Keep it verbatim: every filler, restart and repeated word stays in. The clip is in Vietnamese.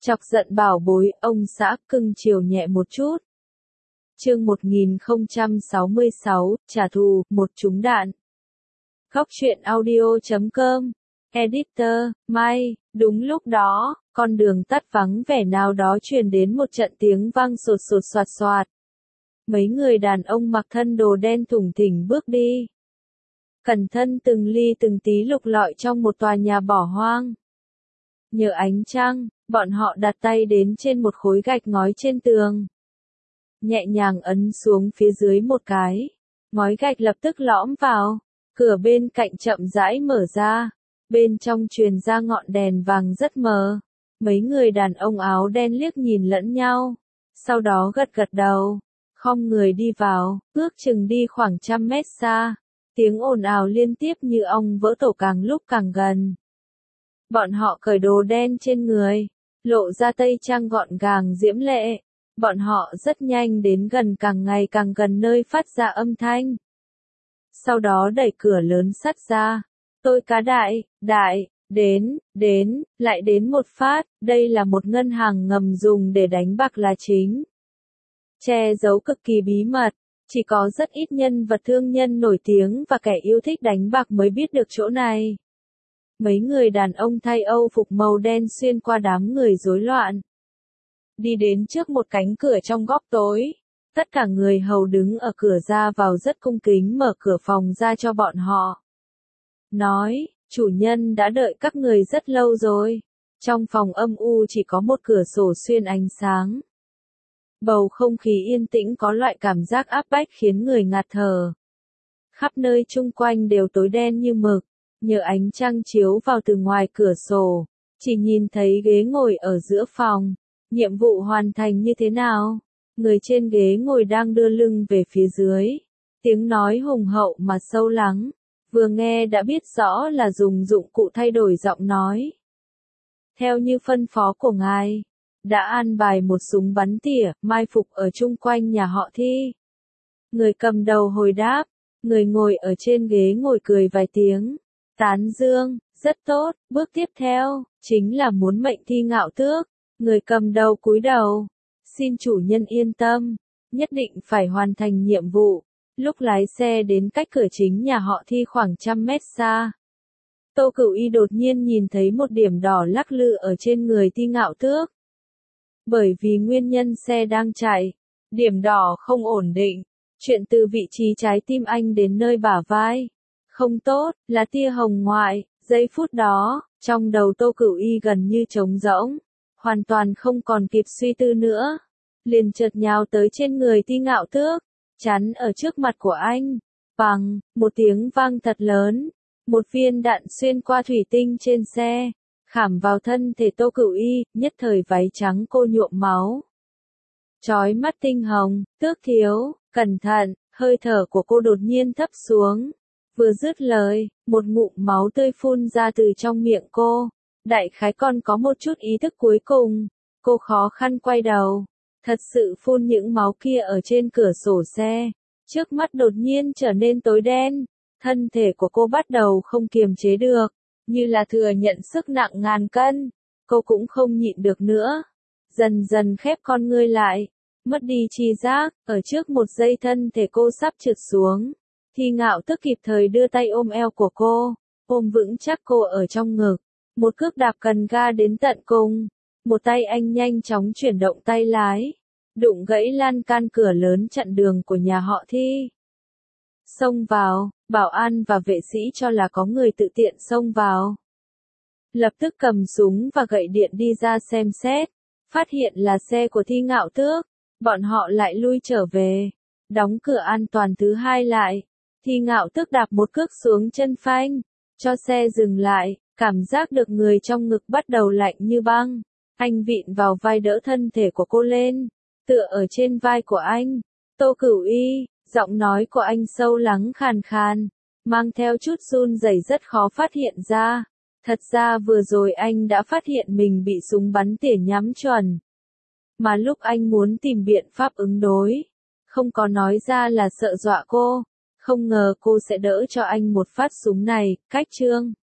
Chọc giận bảo bối, ông xã cưng chiều nhẹ một chút. Chương một nghìn không trăm sáu mươi sáu, trả thù, một trúng đạn. Góc truyện audio chấm com, Editor, May, đúng lúc đó, con đường tắt vắng vẻ nào đó truyền đến một trận tiếng vang sột sột soạt soạt. Mấy người đàn ông mặc thân đồ đen thủng thình bước đi. Cẩn thân từng ly từng tí lục lọi trong một tòa nhà bỏ hoang. Nhờ ánh trăng, bọn họ đặt tay đến trên một khối gạch ngói trên tường. Nhẹ nhàng ấn xuống phía dưới một cái. Ngói gạch lập tức lõm vào. Cửa bên cạnh chậm rãi mở ra. Bên trong truyền ra ngọn đèn vàng rất mờ. Mấy người đàn ông áo đen liếc nhìn lẫn nhau. Sau đó gật gật đầu. Khom người đi vào, ước chừng đi khoảng trăm mét xa. Tiếng ồn ào liên tiếp như ong vỡ tổ càng lúc càng gần. Bọn họ cởi đồ đen trên người, lộ ra tây trang gọn gàng diễm lệ. Bọn họ rất nhanh đến gần, càng ngày càng gần nơi phát ra âm thanh. Sau đó đẩy cửa lớn sắt ra. Tôi cá đại, đại, đến, đến, lại đến một phát. Đây là một ngân hàng ngầm dùng để đánh bạc là chính. Che giấu cực kỳ bí mật. Chỉ có rất ít nhân vật thương nhân nổi tiếng và kẻ yêu thích đánh bạc mới biết được chỗ này. Mấy người đàn ông thay âu phục màu đen xuyên qua đám người rối loạn. Đi đến trước một cánh cửa trong góc tối. Tất cả người hầu đứng ở cửa ra vào rất cung kính mở cửa phòng ra cho bọn họ. Nói, chủ nhân đã đợi các người rất lâu rồi. Trong phòng âm u chỉ có một cửa sổ xuyên ánh sáng. Bầu không khí yên tĩnh có loại cảm giác áp bách khiến người ngạt thở. Khắp nơi chung quanh đều tối đen như mực, nhờ ánh trăng chiếu vào từ ngoài cửa sổ, chỉ nhìn thấy ghế ngồi ở giữa phòng. Nhiệm vụ hoàn thành như thế nào? Người trên ghế ngồi đang đưa lưng về phía dưới. Tiếng nói hùng hậu mà sâu lắng, vừa nghe đã biết rõ là dùng dụng cụ thay đổi giọng nói. Theo như phân phó của ngài, đã an bài một súng bắn tỉa, mai phục ở chung quanh nhà họ Thi. Người cầm đầu hồi đáp, người ngồi ở trên ghế ngồi cười vài tiếng. Tán dương, rất tốt, bước tiếp theo, chính là muốn mệnh Thi Ngạo Tước. Người cầm đầu cúi đầu, xin chủ nhân yên tâm, nhất định phải hoàn thành nhiệm vụ. Lúc lái xe đến cách cửa chính nhà họ Thi khoảng trăm mét xa. Tô Cửu Y đột nhiên nhìn thấy một điểm đỏ lắc lư ở trên người Thi Ngạo Tước. Bởi vì nguyên nhân xe đang chạy, điểm đỏ không ổn định, chuyện từ vị trí trái tim anh đến nơi bả vai. Không tốt, là tia hồng ngoại, giây phút đó, trong đầu Tô Cửu Y gần như trống rỗng, hoàn toàn không còn kịp suy tư nữa. Liền chợt nhào tới trên người Thi Ngạo Tước, chắn ở trước mặt của anh. Bằng, một tiếng vang thật lớn, một viên đạn xuyên qua thủy tinh trên xe. Khảm vào thân thể Tô Cửu Y, nhất thời váy trắng cô nhuộm máu. Chói mắt tinh hồng, Tước thiếu, cẩn thận, hơi thở của cô đột nhiên thấp xuống. Vừa dứt lời, một ngụm máu tươi phun ra từ trong miệng cô. Đại khái còn có một chút ý thức cuối cùng. Cô khó khăn quay đầu. Thật sự phun những máu kia ở trên cửa sổ xe. Trước mắt đột nhiên trở nên tối đen. Thân thể của cô bắt đầu không kiềm chế được. Như là thừa nhận sức nặng ngàn cân, cô cũng không nhịn được nữa. Dần dần khép con ngươi lại, mất đi tri giác, ở trước một giây thân thể cô sắp trượt xuống. Thi Ngạo Tước kịp thời đưa tay ôm eo của cô, ôm vững chắc cô ở trong ngực. Một cước đạp cần ga đến tận cùng, một tay anh nhanh chóng chuyển động tay lái, đụng gãy lan can cửa lớn chặn đường của nhà họ Thi. Xông vào, bảo an và vệ sĩ cho là có người tự tiện xông vào. Lập tức cầm súng và gậy điện đi ra xem xét, phát hiện là xe của Thi Ngạo Tước, bọn họ lại lui trở về, đóng cửa an toàn thứ hai lại. Thi Ngạo Tước đạp một cước xuống chân phanh, cho xe dừng lại, cảm giác được người trong ngực bắt đầu lạnh như băng. Anh vịn vào vai đỡ thân thể của cô lên, tựa ở trên vai của anh. Tô Cửu Y, giọng nói của anh sâu lắng khàn khàn, mang theo chút run rẩy rất khó phát hiện ra. Thật ra vừa rồi anh đã phát hiện mình bị súng bắn tỉa nhắm chuẩn. Mà lúc anh muốn tìm biện pháp ứng đối, không có nói ra là sợ dọa cô, không ngờ cô sẽ đỡ cho anh một phát súng này. Cách chương